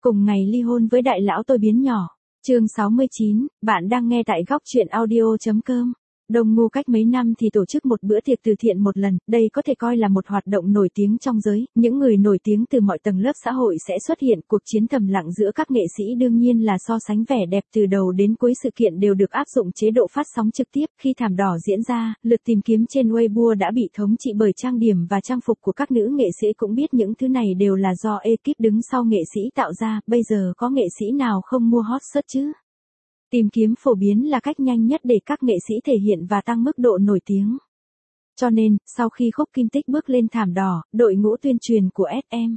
Cùng ngày ly hôn với đại lão tôi biến nhỏ. Chương 69, bạn đang nghe tại góc truyện audio.com. Đồng Ngu cách mấy năm thì tổ chức một bữa tiệc từ thiện một lần, đây có thể coi là một hoạt động nổi tiếng trong giới, những người nổi tiếng từ mọi tầng lớp xã hội sẽ xuất hiện, cuộc chiến thầm lặng giữa các nghệ sĩ đương nhiên là so sánh vẻ đẹp từ đầu đến cuối sự kiện đều được áp dụng chế độ phát sóng trực tiếp, khi thảm đỏ diễn ra, lượt tìm kiếm trên Weibo đã bị thống trị bởi trang điểm và trang phục của các nữ nghệ sĩ cũng biết những thứ này đều là do ekip đứng sau nghệ sĩ tạo ra, bây giờ có nghệ sĩ nào không mua hot search chứ? Tìm kiếm phổ biến là cách nhanh nhất để các nghệ sĩ thể hiện và tăng mức độ nổi tiếng. Cho nên, sau khi Khúc Kim Tích bước lên thảm đỏ, đội ngũ tuyên truyền của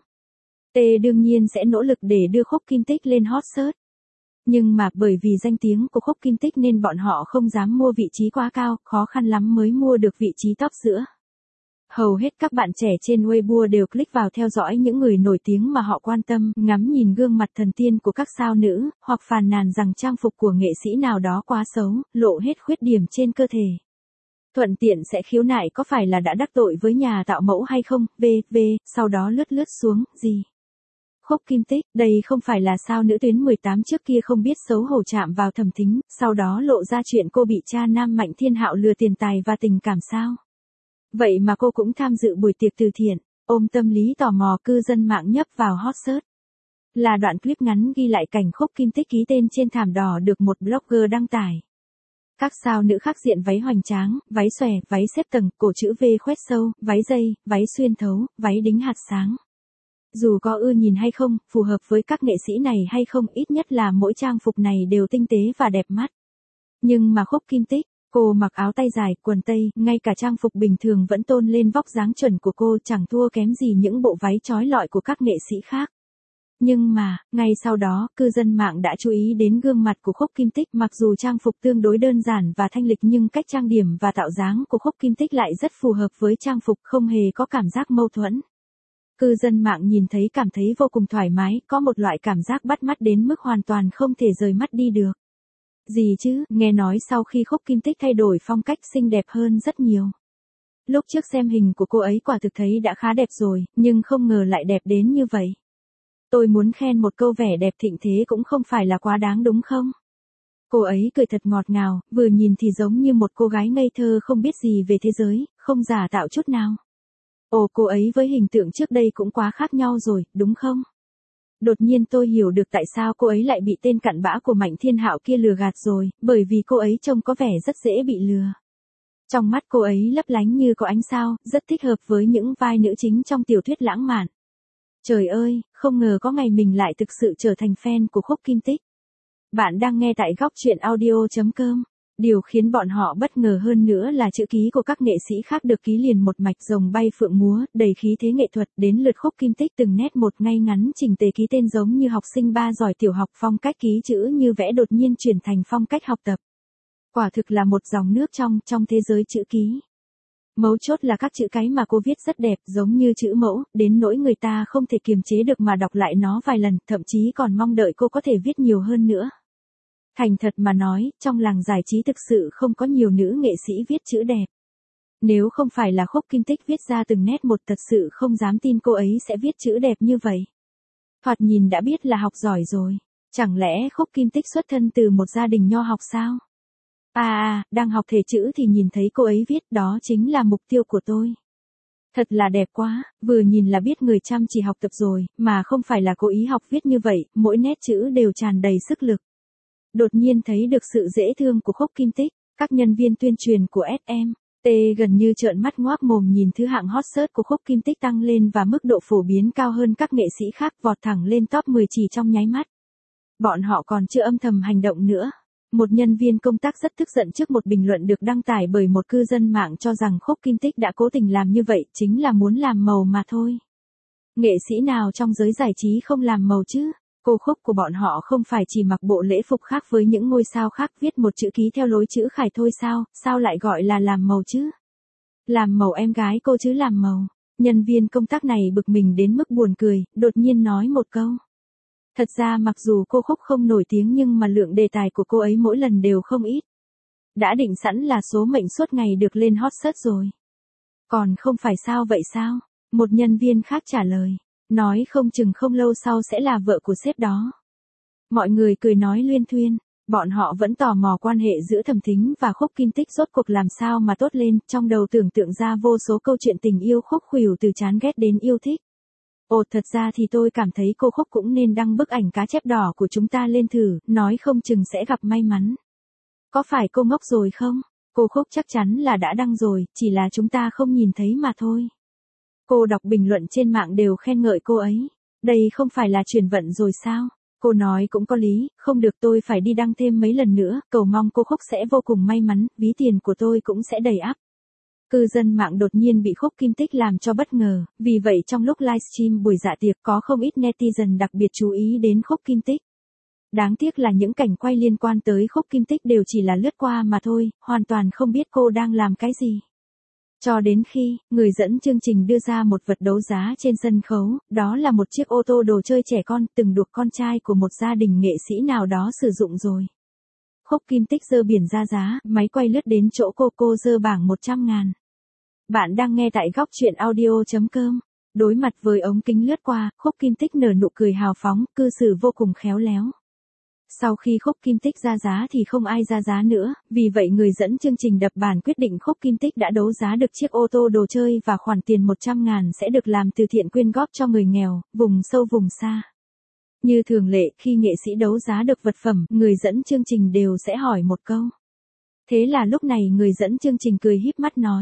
SM đương nhiên sẽ nỗ lực để đưa Khúc Kim Tích lên hot search. Nhưng mà bởi vì danh tiếng của Khúc Kim Tích nên bọn họ không dám mua vị trí quá cao, khó khăn lắm mới mua được vị trí top giữa. Hầu hết các bạn trẻ trên Weibo đều click vào theo dõi những người nổi tiếng mà họ quan tâm, ngắm nhìn gương mặt thần tiên của các sao nữ, hoặc phàn nàn rằng trang phục của nghệ sĩ nào đó quá xấu, lộ hết khuyết điểm trên cơ thể. Thuận tiện sẽ khiếu nại có phải là đã đắc tội với nhà tạo mẫu hay không, sau đó lướt xuống, gì? Khúc Kim Tích, đây không phải là sao nữ tuyến 18 trước kia không biết xấu hổ chạm vào Thẩm Thính, sau đó lộ ra chuyện cô bị cha nam Mạnh Thiên Hạo lừa tiền tài và tình cảm sao? Vậy mà cô cũng tham dự buổi tiệc từ thiện, ôm tâm lý tò mò cư dân mạng nhấp vào hot search. Là đoạn clip ngắn ghi lại cảnh Khúc Kim Tích ký tên trên thảm đỏ được một blogger đăng tải. Các sao nữ khác diện váy hoành tráng, váy xòe, váy xếp tầng, cổ chữ V khoét sâu, váy dây, váy xuyên thấu, váy đính hạt sáng. Dù có ưa nhìn hay không, phù hợp với các nghệ sĩ này hay không, ít nhất là mỗi trang phục này đều tinh tế và đẹp mắt. Nhưng mà Khúc Kim Tích, cô mặc áo tay dài, quần tây, ngay cả trang phục bình thường vẫn tôn lên vóc dáng chuẩn của cô, chẳng thua kém gì những bộ váy chói lọi của các nghệ sĩ khác. Nhưng mà, ngay sau đó, cư dân mạng đã chú ý đến gương mặt của Khúc Kim Tích, mặc dù trang phục tương đối đơn giản và thanh lịch nhưng cách trang điểm và tạo dáng của Khúc Kim Tích lại rất phù hợp với trang phục, không hề có cảm giác mâu thuẫn. Cư dân mạng nhìn thấy cảm thấy vô cùng thoải mái, có một loại cảm giác bắt mắt đến mức hoàn toàn không thể rời mắt đi được. Gì chứ, nghe nói sau khi Khúc Kim Tích thay đổi phong cách xinh đẹp hơn rất nhiều. Lúc trước xem hình của cô ấy quả thực thấy đã khá đẹp rồi, nhưng không ngờ lại đẹp đến như vậy. Tôi muốn khen một câu vẻ đẹp thịnh thế cũng không phải là quá đáng đúng không? Cô ấy cười thật ngọt ngào, vừa nhìn thì giống như một cô gái ngây thơ không biết gì về thế giới, không giả tạo chút nào. Ồ, cô ấy với hình tượng trước đây cũng quá khác nhau rồi, đúng không? Đột nhiên tôi hiểu được tại sao cô ấy lại bị tên cặn bã của Mạnh Thiên Hạo kia lừa gạt rồi, bởi vì cô ấy trông có vẻ rất dễ bị lừa. Trong mắt cô ấy lấp lánh như có ánh sao, rất thích hợp với những vai nữ chính trong tiểu thuyết lãng mạn. Trời ơi, không ngờ có ngày mình lại thực sự trở thành fan của Khúc Kim Tích. Bạn đang nghe tại góc truyện audio.com. Điều khiến bọn họ bất ngờ hơn nữa là chữ ký của các nghệ sĩ khác được ký liền một mạch rồng bay phượng múa, đầy khí thế nghệ thuật, đến lượt Khúc Kim Tích từng nét một ngay ngắn chỉnh tề ký tên giống như học sinh ba giỏi tiểu học, phong cách ký chữ như vẽ đột nhiên chuyển thành phong cách học tập. Quả thực là một dòng nước trong thế giới chữ ký. Mấu chốt là các chữ cái mà cô viết rất đẹp, giống như chữ mẫu, đến nỗi người ta không thể kiềm chế được mà đọc lại nó vài lần, thậm chí còn mong đợi cô có thể viết nhiều hơn nữa. Thành thật mà nói, trong làng giải trí thực sự không có nhiều nữ nghệ sĩ viết chữ đẹp. Nếu không phải là Khúc Kim Tích viết ra từng nét một, thật sự không dám tin cô ấy sẽ viết chữ đẹp như vậy. Thoạt nhìn đã biết là học giỏi rồi. Chẳng lẽ Khúc Kim Tích xuất thân từ một gia đình nho học sao? Đang học thể chữ thì nhìn thấy cô ấy viết, đó chính là mục tiêu của tôi. Thật là đẹp quá, vừa nhìn là biết người chăm chỉ học tập rồi, mà không phải là cố ý học viết như vậy, mỗi nét chữ đều tràn đầy sức lực. Đột nhiên thấy được sự dễ thương của Khúc Kim Tích, các nhân viên tuyên truyền của SM gần như trợn mắt ngoác mồm nhìn thứ hạng hot search của Khúc Kim Tích tăng lên và mức độ phổ biến cao hơn các nghệ sĩ khác, vọt thẳng lên top 10 chỉ trong nháy mắt. Bọn họ còn chưa âm thầm hành động nữa. Một nhân viên công tác rất tức giận trước một bình luận được đăng tải bởi một cư dân mạng cho rằng Khúc Kim Tích đã cố tình làm như vậy, chính là muốn làm màu mà thôi. Nghệ sĩ nào trong giới giải trí không làm màu chứ? Cô Khúc của bọn họ không phải chỉ mặc bộ lễ phục khác với những ngôi sao khác, viết một chữ ký theo lối chữ khải thôi sao lại gọi là làm màu chứ? Làm màu em gái cô chứ làm màu. Nhân viên công tác này bực mình đến mức buồn cười, đột nhiên nói một câu. Thật ra mặc dù cô Khúc không nổi tiếng nhưng mà lượng đề tài của cô ấy mỗi lần đều không ít. Đã định sẵn là số mệnh suốt ngày được lên hot search rồi. Còn không phải sao vậy sao? Một nhân viên khác trả lời. Nói không chừng không lâu sau sẽ là vợ của sếp đó. Mọi người cười nói luyên thuyên. Bọn họ vẫn tò mò quan hệ giữa Thẩm Thính và Khúc Kim Tích rốt cuộc làm sao mà tốt lên, trong đầu tưởng tượng ra vô số câu chuyện tình yêu khúc khuỷu từ chán ghét đến yêu thích. Ồ, thật ra thì tôi cảm thấy cô Khúc cũng nên đăng bức ảnh cá chép đỏ của chúng ta lên thử, nói không chừng sẽ gặp may mắn. Có phải cô ngốc rồi không? Cô Khúc chắc chắn là đã đăng rồi, chỉ là chúng ta không nhìn thấy mà thôi. Cô đọc bình luận trên mạng đều khen ngợi cô ấy. Đây không phải là chuyển vận rồi sao? Cô nói cũng có lý, không được tôi phải đi đăng thêm mấy lần nữa, cầu mong cô Khúc sẽ vô cùng may mắn, ví tiền của tôi cũng sẽ đầy ắp. Cư dân mạng đột nhiên bị Khúc Kim Tích làm cho bất ngờ, vì vậy trong lúc livestream buổi dạ tiệc có không ít netizen đặc biệt chú ý đến Khúc Kim Tích. Đáng tiếc là những cảnh quay liên quan tới Khúc Kim Tích đều chỉ là lướt qua mà thôi, hoàn toàn không biết cô đang làm cái gì. Cho đến khi, người dẫn chương trình đưa ra một vật đấu giá trên sân khấu, đó là một chiếc ô tô đồ chơi trẻ con từng được con trai của một gia đình nghệ sĩ nào đó sử dụng rồi. Khúc Kim Tích giơ biển ra giá, máy quay lướt đến chỗ cô giơ bảng 100.000. Bạn đang nghe tại góc chuyện audio.com. Đối mặt với ống kính lướt qua, Khúc Kim Tích nở nụ cười hào phóng, cư xử vô cùng khéo léo. Sau khi Khúc Kim Tích ra giá thì không ai ra giá nữa, vì vậy người dẫn chương trình đập bàn quyết định Khúc Kim Tích đã đấu giá được chiếc ô tô đồ chơi và khoản tiền 100.000 sẽ được làm từ thiện quyên góp cho người nghèo, vùng sâu vùng xa. Như thường lệ, khi nghệ sĩ đấu giá được vật phẩm, người dẫn chương trình đều sẽ hỏi một câu. Thế là lúc này người dẫn chương trình cười híp mắt nói.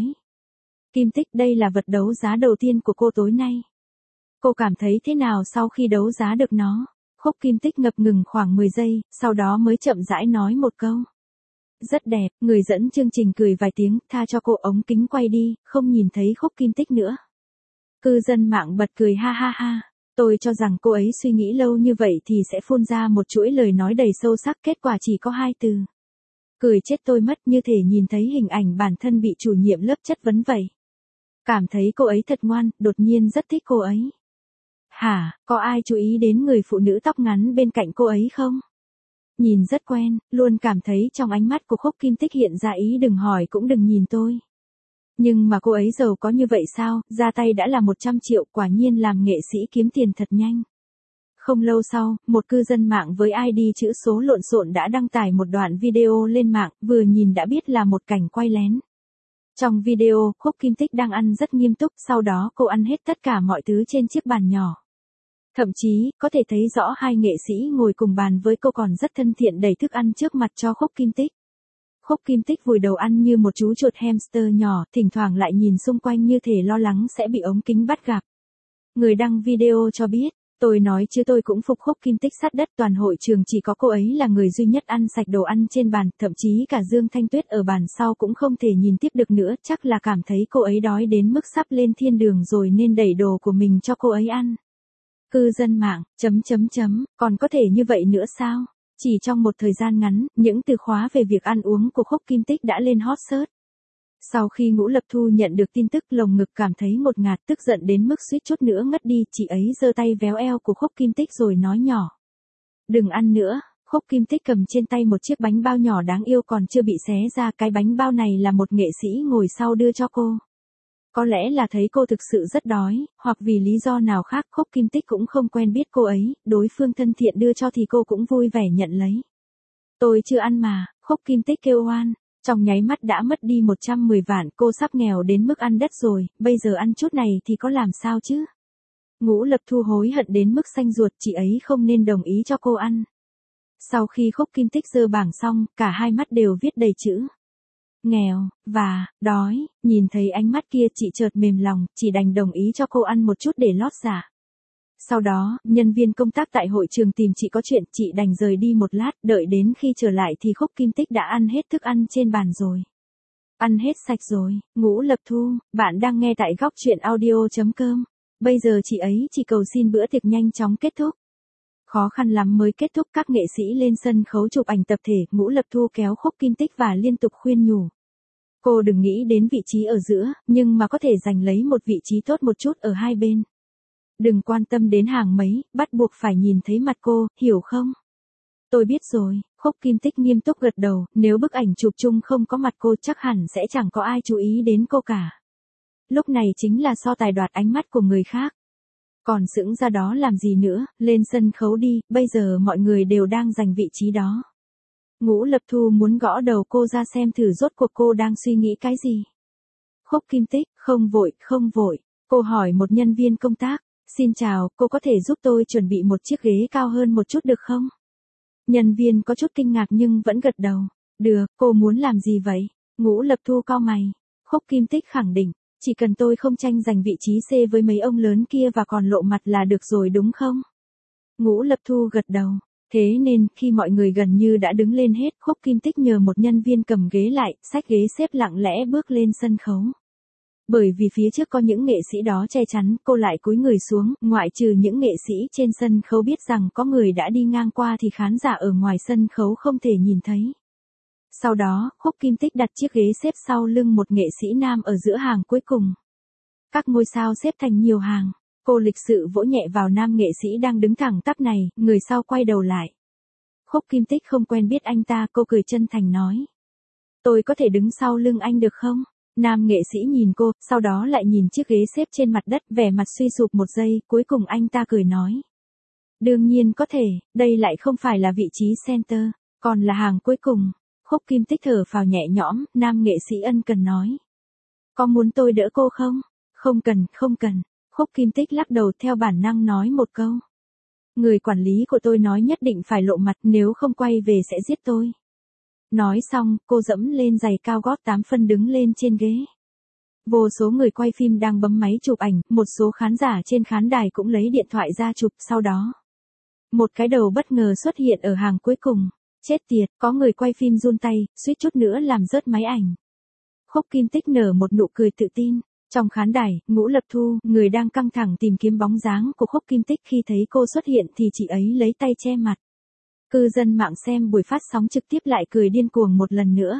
Kim Tích, đây là vật đấu giá đầu tiên của cô tối nay. Cô cảm thấy thế nào sau khi đấu giá được nó? Khúc Kim Tích ngập ngừng khoảng 10 giây, sau đó mới chậm rãi nói một câu. Rất đẹp, người dẫn chương trình cười vài tiếng, tha cho cô, ống kính quay đi, không nhìn thấy Khúc Kim Tích nữa. Cư dân mạng bật cười ha ha ha. Tôi cho rằng cô ấy suy nghĩ lâu như vậy thì sẽ phun ra một chuỗi lời nói đầy sâu sắc, kết quả chỉ có 2 từ. Cười chết tôi mất, như thể nhìn thấy hình ảnh bản thân bị chủ nhiệm lớp chất vấn vậy. Cảm thấy cô ấy thật ngoan, đột nhiên rất thích cô ấy. Hả, có ai chú ý đến người phụ nữ tóc ngắn bên cạnh cô ấy không? Nhìn rất quen, luôn cảm thấy trong ánh mắt của Khúc Kim Tích hiện ra ý đừng hỏi cũng đừng nhìn tôi. Nhưng mà cô ấy giàu có như vậy sao, ra tay đã là 100 triệu, quả nhiên làm nghệ sĩ kiếm tiền thật nhanh. Không lâu sau, một cư dân mạng với ID chữ số lộn xộn đã đăng tải một đoạn video lên mạng, vừa nhìn đã biết là một cảnh quay lén. Trong video, Khúc Kim Tích đang ăn rất nghiêm túc, sau đó cô ăn hết tất cả mọi thứ trên chiếc bàn nhỏ. Thậm chí, có thể thấy rõ hai nghệ sĩ ngồi cùng bàn với cô còn rất thân thiện đẩy thức ăn trước mặt cho Khúc Kim Tích. Khúc Kim Tích vùi đầu ăn như một chú chuột hamster nhỏ, thỉnh thoảng lại nhìn xung quanh như thể lo lắng sẽ bị ống kính bắt gặp. Người đăng video cho biết, tôi nói chứ tôi cũng phục Khúc Kim Tích sát đất, toàn hội trường chỉ có cô ấy là người duy nhất ăn sạch đồ ăn trên bàn, thậm chí cả Dương Thanh Tuyết ở bàn sau cũng không thể nhìn tiếp được nữa, chắc là cảm thấy cô ấy đói đến mức sắp lên thiên đường rồi nên đẩy đồ của mình cho cô ấy ăn. Cư dân mạng, còn có thể như vậy nữa sao? Chỉ trong một thời gian ngắn, những từ khóa về việc ăn uống của Khúc Kim Tích đã lên hot search. Sau khi Ngũ Lập Thu nhận được tin tức, lồng ngực cảm thấy một ngạt, tức giận đến mức suýt chút nữa ngất đi, chị ấy giơ tay véo eo của Khúc Kim Tích rồi nói nhỏ. Đừng ăn nữa. Khúc Kim Tích cầm trên tay một chiếc bánh bao nhỏ đáng yêu còn chưa bị xé ra, cái bánh bao này là một nghệ sĩ ngồi sau đưa cho cô. Có lẽ là thấy cô thực sự rất đói, hoặc vì lý do nào khác, Khúc Kim Tích cũng không quen biết cô ấy, đối phương thân thiện đưa cho thì cô cũng vui vẻ nhận lấy. Tôi chưa ăn mà, Khúc Kim Tích kêu oan. Trong nháy mắt đã mất đi 110 vạn, cô sắp nghèo đến mức ăn đất rồi, bây giờ ăn chút này thì có làm sao chứ? Ngũ Lập Thu hối hận đến mức xanh ruột, chị ấy không nên đồng ý cho cô ăn. Sau khi Khúc Kim Tích giơ bảng xong, cả hai mắt đều viết đầy chữ nghèo và đói, nhìn thấy ánh mắt kia chị chợt mềm lòng, chỉ đành đồng ý cho cô ăn một chút để lót dạ. Sau đó, nhân viên công tác tại hội trường tìm chị có chuyện, chị đành rời đi một lát, đợi đến khi trở lại thì Khúc Kim Tích đã ăn hết thức ăn trên bàn rồi. Ăn hết sạch rồi. Ngũ Lập Thu, bạn đang nghe tại góc chuyện audio.com. Bây giờ chị ấy chỉ cầu xin bữa tiệc nhanh chóng kết thúc. Khó khăn lắm mới kết thúc, các nghệ sĩ lên sân khấu chụp ảnh tập thể, Ngũ Lập Thu kéo Khúc Kim Tích và liên tục khuyên nhủ. Cô đừng nghĩ đến vị trí ở giữa, nhưng mà có thể giành lấy một vị trí tốt một chút ở hai bên. Đừng quan tâm đến hàng mấy, bắt buộc phải nhìn thấy mặt cô, hiểu không? Tôi biết rồi. Khúc Kim Tích nghiêm túc gật đầu, nếu bức ảnh chụp chung không có mặt cô chắc hẳn sẽ chẳng có ai chú ý đến cô cả. Lúc này chính là so tài đoạt ánh mắt của người khác. Còn sững ra đó làm gì nữa, lên sân khấu đi, bây giờ mọi người đều đang giành vị trí đó. Ngũ Lập Thu muốn gõ đầu cô ra xem thử rốt cuộc cô đang suy nghĩ cái gì. Khúc Kim Tích, không vội, không vội. Cô hỏi một nhân viên công tác, xin chào, cô có thể giúp tôi chuẩn bị một chiếc ghế cao hơn một chút được không? Nhân viên có chút kinh ngạc nhưng vẫn gật đầu. Được, cô muốn làm gì vậy? Ngũ Lập Thu cau mày. Khúc Kim Tích khẳng định, chỉ cần tôi không tranh giành vị trí C với mấy ông lớn kia và còn lộ mặt là được rồi đúng không? Ngũ Lập Thu gật đầu. Thế nên, khi mọi người gần như đã đứng lên hết, Khúc Kim Tích nhờ một nhân viên cầm ghế lại, xách ghế xếp lặng lẽ bước lên sân khấu. Bởi vì phía trước có những nghệ sĩ đó che chắn, cô lại cúi người xuống, ngoại trừ những nghệ sĩ trên sân khấu biết rằng có người đã đi ngang qua thì khán giả ở ngoài sân khấu không thể nhìn thấy. Sau đó, Khúc Kim Tích đặt chiếc ghế xếp sau lưng một nghệ sĩ nam ở giữa hàng cuối cùng. Các ngôi sao xếp thành nhiều hàng. Cô lịch sự vỗ nhẹ vào nam nghệ sĩ đang đứng thẳng tắp này, người sau quay đầu lại. Khúc Kim Tích không quen biết anh ta, cô cười chân thành nói. Tôi có thể đứng sau lưng anh được không? Nam nghệ sĩ nhìn cô, sau đó lại nhìn chiếc ghế xếp trên mặt đất, vẻ mặt suy sụp một giây, cuối cùng anh ta cười nói. Đương nhiên có thể, đây lại không phải là vị trí center, còn là hàng cuối cùng. Khúc Kim Tích thở phào nhẹ nhõm, nam nghệ sĩ ân cần nói. Có muốn tôi đỡ cô không? Không cần, không cần. Khúc Kim Tích lắc đầu theo bản năng nói một câu. Người quản lý của tôi nói nhất định phải lộ mặt, nếu không quay về sẽ giết tôi. Nói xong, cô dẫm lên giày cao gót 8 phân đứng lên trên ghế. Vô số người quay phim đang bấm máy chụp ảnh, một số khán giả trên khán đài cũng lấy điện thoại ra chụp, sau đó. Một cái đầu bất ngờ xuất hiện ở hàng cuối cùng. Chết tiệt, có người quay phim run tay, suýt chút nữa làm rớt máy ảnh. Khúc Kim Tích nở một nụ cười tự tin. Trong khán đài, Ngũ Lập Thu, người đang căng thẳng tìm kiếm bóng dáng của Khúc Kim Tích khi thấy cô xuất hiện thì chị ấy lấy tay che mặt. Cư dân mạng xem buổi phát sóng trực tiếp lại cười điên cuồng một lần nữa.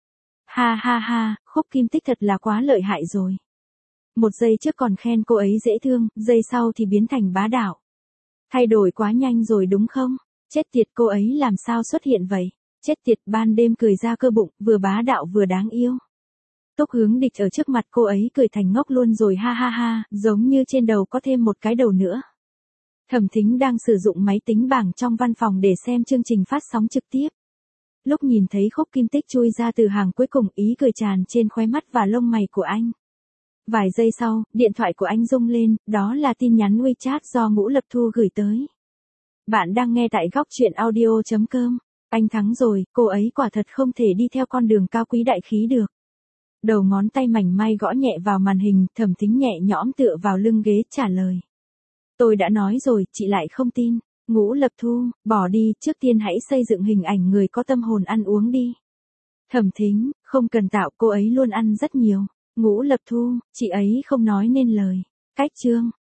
Ha ha ha, Khúc Kim Tích thật là quá lợi hại rồi. Một giây trước còn khen cô ấy dễ thương, giây sau thì biến thành bá đạo. Thay đổi quá nhanh rồi đúng không? Chết tiệt, cô ấy làm sao xuất hiện vậy? Chết tiệt, ban đêm cười ra cơ bụng, vừa bá đạo vừa đáng yêu. Túc Hướng Địch ở trước mặt cô ấy cười thành ngốc luôn rồi, ha ha ha, giống như trên đầu có thêm một cái đầu nữa. Thẩm Thính đang sử dụng máy tính bảng trong văn phòng để xem chương trình phát sóng trực tiếp. Lúc nhìn thấy Khúc Kim Tích chui ra từ hàng cuối cùng, ý cười tràn trên khóe mắt và lông mày của anh. Vài giây sau, điện thoại của anh rung lên, đó là tin nhắn WeChat do Ngũ Lập Thu gửi tới. Bạn đang nghe tại góc truyện audio.com. Anh thắng rồi, cô ấy quả thật không thể đi theo con đường cao quý đại khí được. Đầu ngón tay mảnh mai gõ nhẹ vào màn hình, Thẩm Thính nhẹ nhõm tựa vào lưng ghế trả lời. Tôi đã nói rồi, chị lại không tin. Ngũ Lập Thu, bỏ đi, trước tiên hãy xây dựng hình ảnh người có tâm hồn ăn uống đi. Thẩm Thính, không cần tạo, cô ấy luôn ăn rất nhiều. Ngũ Lập Thu, chị ấy không nói nên lời. Cách chương.